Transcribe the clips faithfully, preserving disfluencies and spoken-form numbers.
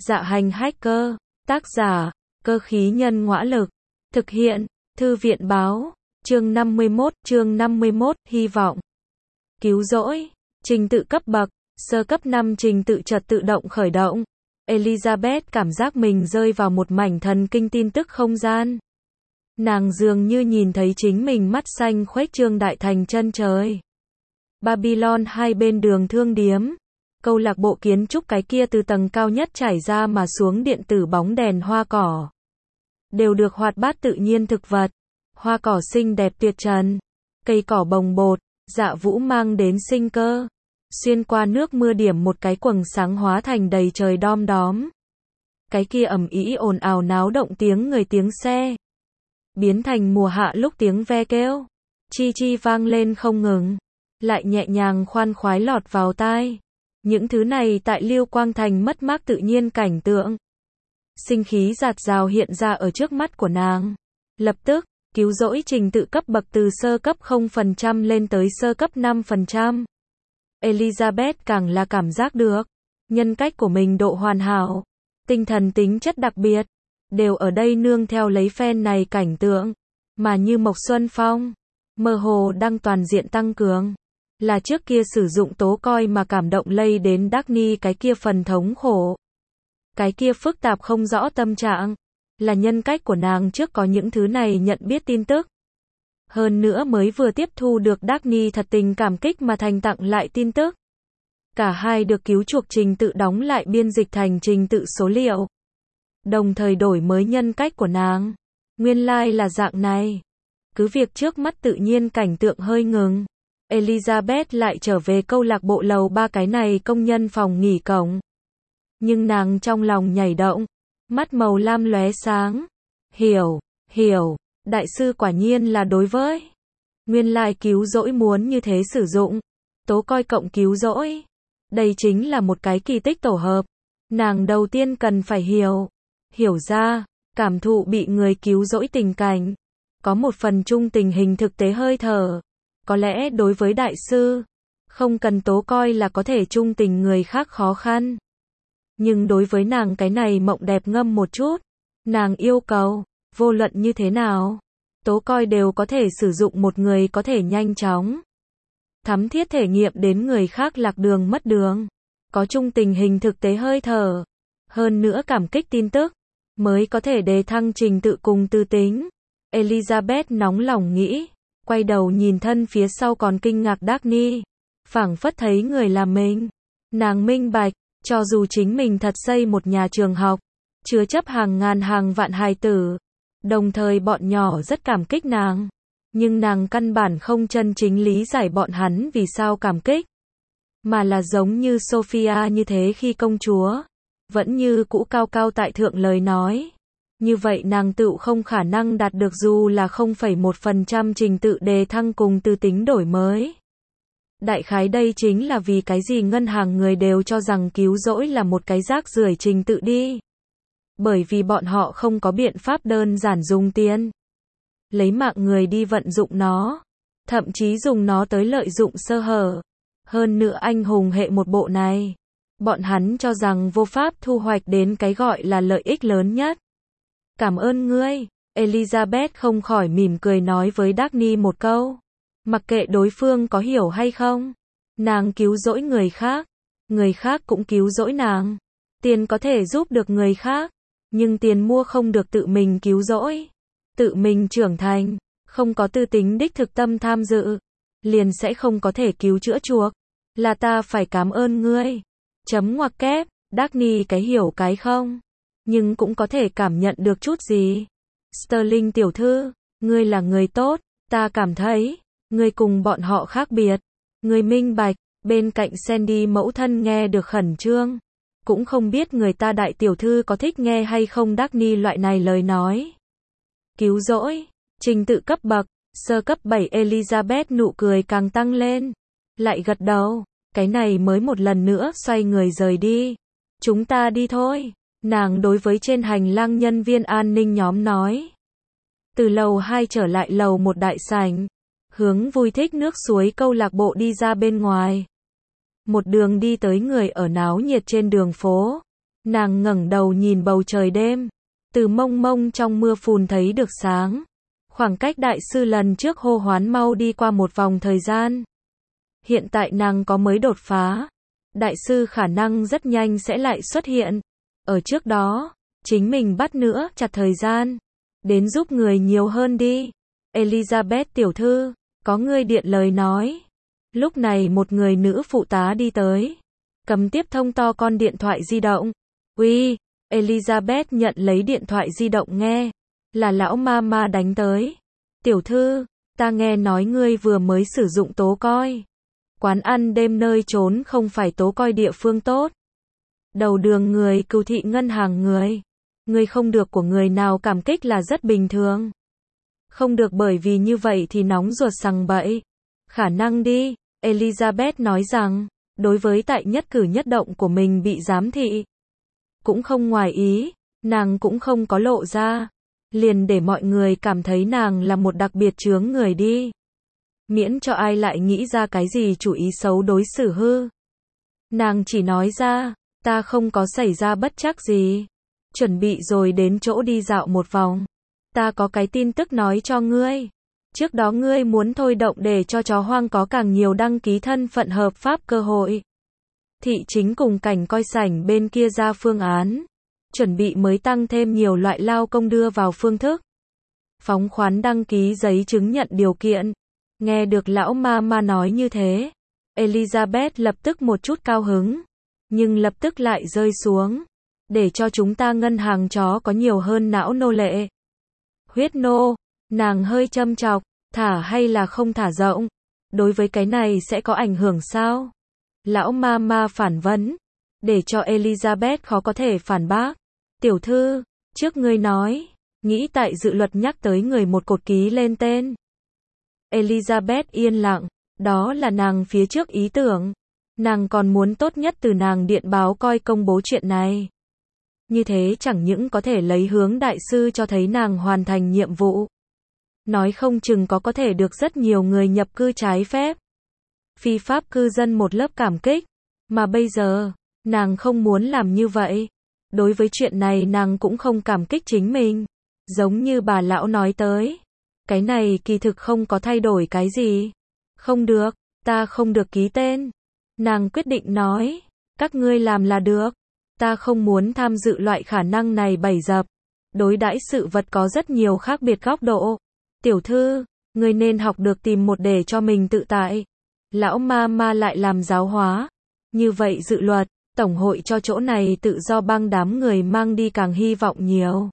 Dạ hành hacker, tác giả, cơ khí nhân ngõa lực, thực hiện, thư viện báo, chương năm mươi mốt, chương năm mươi mốt, hy vọng, cứu rỗi, trình tự cấp bậc, sơ cấp năm trình tự trật tự động khởi động. Elizabeth cảm giác mình rơi vào một mảnh thần kinh tin tức không gian. Nàng dường như nhìn thấy chính mình mắt xanh khuếch trương đại thành chân trời. Babylon hai bên đường thương điếm. Câu lạc bộ kiến trúc cái kia từ tầng cao nhất trải ra mà xuống điện tử bóng đèn hoa cỏ. Đều được hoạt bát tự nhiên thực vật. Hoa cỏ xinh đẹp tuyệt trần. Cây cỏ bồng bột, dạ vũ mang đến sinh cơ. Xuyên qua nước mưa điểm một cái quầng sáng hóa thành đầy trời đom đóm. Cái kia ầm ĩ ồn ào náo động tiếng người tiếng xe. Biến thành mùa hạ lúc tiếng ve kêu. Chi chi vang lên không ngừng. Lại nhẹ nhàng khoan khoái lọt vào tai. Những thứ này tại Lưu Quang Thành mất mát tự nhiên cảnh tượng. Sinh khí giạt rào hiện ra ở trước mắt của nàng. Lập tức, cứu rỗi trình tự cấp bậc từ sơ cấp không phần trăm lên tới sơ cấp năm phần trăm. Elizabeth càng là cảm giác được. Nhân cách của mình độ hoàn hảo. Tinh thần tính chất đặc biệt. Đều ở đây nương theo lấy phen này cảnh tượng. Mà như Mộc Xuân Phong. Mơ hồ đang toàn diện tăng cường. Là trước kia sử dụng tố coi mà cảm động lây đến Dagny cái kia phần thống khổ. Cái kia phức tạp không rõ tâm trạng. Là nhân cách của nàng trước có những thứ này nhận biết tin tức. Hơn nữa mới vừa tiếp thu được Dagny thật tình cảm kích mà thành tặng lại tin tức. Cả hai được cứu chuộc trình tự đóng lại biên dịch thành trình tự số liệu. Đồng thời đổi mới nhân cách của nàng. Nguyên lai là dạng này. Cứ việc trước mắt tự nhiên cảnh tượng hơi ngừng. Elizabeth lại trở về câu lạc bộ lầu ba cái này công nhân phòng nghỉ cổng. Nhưng nàng trong lòng nhảy động. Mắt màu lam lóe sáng. Hiểu, hiểu, đại sư quả nhiên là đối với. Nguyên lai cứu rỗi muốn như thế sử dụng. Tố coi cộng cứu rỗi. Đây chính là một cái kỳ tích tổ hợp. Nàng đầu tiên cần phải hiểu. Hiểu ra, cảm thụ bị người cứu rỗi tình cảnh. Có một phần chung tình hình thực tế hơi thở. Có lẽ đối với đại sư, không cần tố coi là có thể chung tình người khác khó khăn. Nhưng đối với nàng cái này mộng đẹp ngâm một chút. Nàng yêu cầu, vô luận như thế nào, tố coi đều có thể sử dụng một người có thể nhanh chóng. Thắm thiết thể nghiệm đến người khác lạc đường mất đường. Có chung tình hình thực tế hơi thở. Hơn nữa cảm kích tin tức. Mới có thể đề thăng trình tự cùng tư tính. Elizabeth nóng lòng nghĩ. Quay đầu nhìn thân phía sau còn kinh ngạc Dagny. Phảng phất thấy người là mình. Nàng minh bạch, cho dù chính mình thật xây một nhà trường học, chứa chấp hàng ngàn hàng vạn hài tử. Đồng thời bọn nhỏ rất cảm kích nàng. Nhưng nàng căn bản không chân chính lý giải bọn hắn vì sao cảm kích. Mà là giống như Sophia như thế khi công chúa. Vẫn như cũ cao cao tại thượng lời nói. Như vậy nàng tự không khả năng đạt được dù là không phẩy một phần trăm trình tự đề thăng cùng tư tính đổi mới. Đại khái đây chính là vì cái gì ngân hàng người đều cho rằng cứu rỗi là một cái rác rưởi trình tự đi. Bởi vì bọn họ không có biện pháp đơn giản dùng tiền. Lấy mạng người đi vận dụng nó. Thậm chí dùng nó tới lợi dụng sơ hở. Hơn nữa anh hùng hệ một bộ này. Bọn hắn cho rằng vô pháp thu hoạch đến cái gọi là lợi ích lớn nhất. Cảm ơn ngươi. Elizabeth không khỏi mỉm cười nói với Dagny một câu. Mặc kệ đối phương có hiểu hay không. Nàng cứu rỗi người khác. Người khác cũng cứu rỗi nàng. Tiền có thể giúp được người khác. Nhưng tiền mua không được tự mình cứu rỗi. Tự mình trưởng thành. Không có tư tính đích thực tâm tham dự. Liền sẽ không có thể cứu chữa chuộc. Là ta phải cảm ơn ngươi. Chấm ngoặc kép. Dagny cái hiểu cái không. Nhưng cũng có thể cảm nhận được chút gì. Sterling tiểu thư, ngươi là người tốt, ta cảm thấy, ngươi cùng bọn họ khác biệt. Ngươi minh bạch, bên cạnh Sandy mẫu thân nghe được khẩn trương. Cũng không biết người ta đại tiểu thư có thích nghe hay không Dagny loại này lời nói. Cứu rỗi, trình tự cấp bậc, sơ cấp bảy Elizabeth nụ cười càng tăng lên. Lại gật đầu, cái này mới một lần nữa xoay người rời đi. Chúng ta đi thôi. Nàng đối với trên hành lang nhân viên an ninh nhóm nói. Từ lầu hai trở lại lầu một đại sảnh. Hướng vui thích nước suối câu lạc bộ đi ra bên ngoài. Một đường đi tới người ở náo nhiệt trên đường phố. Nàng ngẩng đầu nhìn bầu trời đêm, từ mông mông trong mưa phùn thấy được sáng. Khoảng cách đại sư lần trước hô hoán mau đi qua một vòng thời gian. Hiện tại nàng có mới đột phá. Đại sư khả năng rất nhanh sẽ lại xuất hiện. Ở trước đó, chính mình bắt nữa chặt thời gian. Đến giúp người nhiều hơn đi. Elizabeth tiểu thư, có người điện lời nói. Lúc này một người nữ phụ tá đi tới. Cầm tiếp thông to con điện thoại di động. Uy, Elizabeth nhận lấy điện thoại di động nghe. Là lão mama đánh tới. Tiểu thư, ta nghe nói ngươi vừa mới sử dụng tố coi. Quán ăn đêm nơi trốn không phải tố coi địa phương tốt. Đầu đường người cừu thị ngân hàng người. Ngươi không được của người nào cảm kích là rất bình thường. Không được bởi vì như vậy thì nóng ruột sằng bậy. Khả năng đi, Elizabeth nói rằng, đối với tại nhất cử nhất động của mình bị giám thị. Cũng không ngoài ý, nàng cũng không có lộ ra. Liền để mọi người cảm thấy nàng là một đặc biệt chướng người đi. Miễn cho ai lại nghĩ ra cái gì chủ ý xấu đối xử hư. Nàng chỉ nói ra, ta không có xảy ra bất trắc gì. Chuẩn bị rồi đến chỗ đi dạo một vòng. Ta có cái tin tức nói cho ngươi. Trước đó ngươi muốn thôi động để cho chó hoang có càng nhiều đăng ký thân phận hợp pháp cơ hội. Thị chính cùng cảnh coi sảnh bên kia ra phương án. Chuẩn bị mới tăng thêm nhiều loại lao công đưa vào phương thức. Phóng khoán đăng ký giấy chứng nhận điều kiện. Nghe được lão ma ma nói như thế. Elizabeth lập tức một chút cao hứng. Nhưng lập tức lại rơi xuống. Để cho chúng ta ngân hàng chó có nhiều hơn não nô lệ. Huyết nô, nàng hơi châm chọc, thả hay là không thả rộng. Đối với cái này sẽ có ảnh hưởng sao? Lão ma ma phản vấn. Để cho Elizabeth khó có thể phản bác. Tiểu thư, trước ngươi nói, nghĩ tại dự luật nhắc tới người một cột ký lên tên. Elizabeth yên lặng, đó là nàng phía trước ý tưởng. Nàng còn muốn tốt nhất từ nàng điện báo coi công bố chuyện này. Như thế chẳng những có thể lấy hướng đại sư cho thấy nàng hoàn thành nhiệm vụ. Nói không chừng có có thể được rất nhiều người nhập cư trái phép. Phi pháp cư dân một lớp cảm kích. Mà bây giờ, nàng không muốn làm như vậy. Đối với chuyện này nàng cũng không cảm kích chính mình. Giống như bà lão nói tới. Cái này kỳ thực không có thay đổi cái gì. Không được, ta không được ký tên. Nàng quyết định nói. Các ngươi làm là được. Ta không muốn tham dự loại khả năng này bày dập. Đối đãi sự vật có rất nhiều khác biệt góc độ. Tiểu thư, ngươi nên học được tìm một để cho mình tự tại. Lão ma ma lại làm giáo hóa. Như vậy dự luật, tổng hội cho chỗ này tự do băng đám người mang đi càng hy vọng nhiều.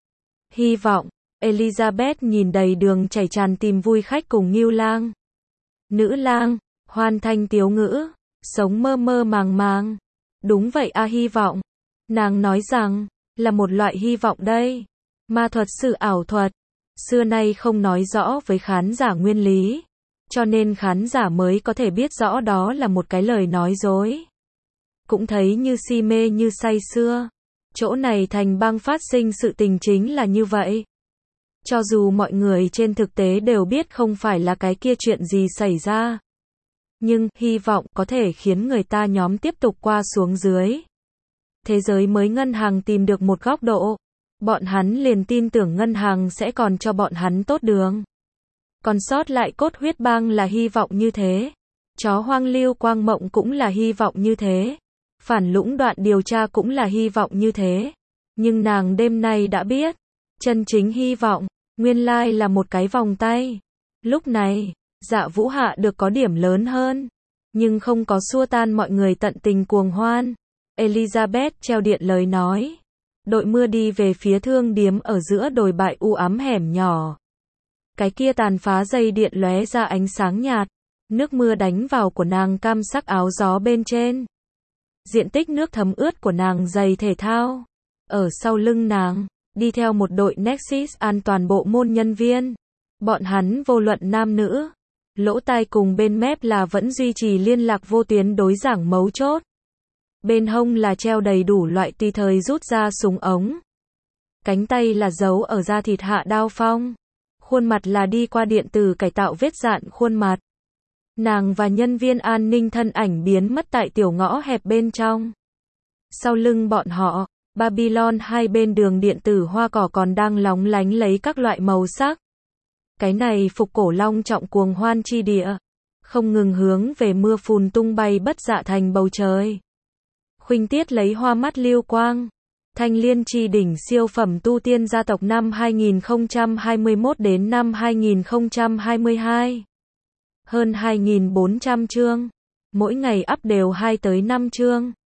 Hy vọng, Elizabeth nhìn đầy đường chảy tràn tìm vui khách cùng Ngưu Lang. Nữ lang, hoàn thành tiếu ngữ, sống mơ mơ màng màng. Đúng vậy a, hy vọng. Nàng nói rằng, là một loại hy vọng đây. Ma thuật sự ảo thuật, xưa nay không nói rõ với khán giả nguyên lý. Cho nên khán giả mới có thể biết rõ đó là một cái lời nói dối. Cũng thấy như si mê như say sưa. Chỗ này thành bang phát sinh sự tình chính là như vậy. Cho dù mọi người trên thực tế đều biết không phải là cái kia chuyện gì xảy ra. Nhưng, hy vọng có thể khiến người ta nhóm tiếp tục qua xuống dưới. Thế giới mới ngân hàng tìm được một góc độ. Bọn hắn liền tin tưởng ngân hàng sẽ còn cho bọn hắn tốt đường. Còn sót lại cốt huyết bang là hy vọng như thế. Chó hoang lưu quang mộng cũng là hy vọng như thế. Phản lũng đoạn điều tra cũng là hy vọng như thế. Nhưng nàng đêm nay đã biết. Chân chính hy vọng, nguyên lai là một cái vòng tay. Lúc này, Dạ Vũ Hạ được có điểm lớn hơn. Nhưng không có xua tan mọi người tận tình cuồng hoan. Elizabeth treo điện lời nói. Đội mưa đi về phía thương điếm ở giữa đồi bại u ám hẻm nhỏ. Cái kia tàn phá dây điện lóe ra ánh sáng nhạt. Nước mưa đánh vào của nàng cam sắc áo gió bên trên. Diện tích nước thấm ướt của nàng giày thể thao. Ở sau lưng nàng, đi theo một đội Nexus an toàn bộ môn nhân viên. Bọn hắn vô luận nam nữ. Lỗ tai cùng bên mép là vẫn duy trì liên lạc vô tuyến đối giảng mấu chốt. Bên hông là treo đầy đủ loại tùy thời rút ra súng ống. Cánh tay là giấu ở da thịt hạ đao phong. Khuôn mặt là đi qua điện tử cải tạo vết dạn khuôn mặt. Nàng và nhân viên an ninh thân ảnh biến mất tại tiểu ngõ hẹp bên trong. Sau lưng bọn họ, Babylon hai bên đường điện tử hoa cỏ còn đang lóng lánh lấy các loại màu sắc. Cái này phục cổ long trọng cuồng hoan chi địa, không ngừng hướng về mưa phùn tung bay bất dạ thành bầu trời. Khuynh tiết lấy hoa mắt lưu quang. Thanh liên chi đỉnh siêu phẩm tu tiên gia tộc năm hai nghìn không trăm hai mươi mốt đến năm hai nghìn không trăm hai mươi hai. Hơn hai nghìn bốn trăm chương. Mỗi ngày up đều hai tới năm chương.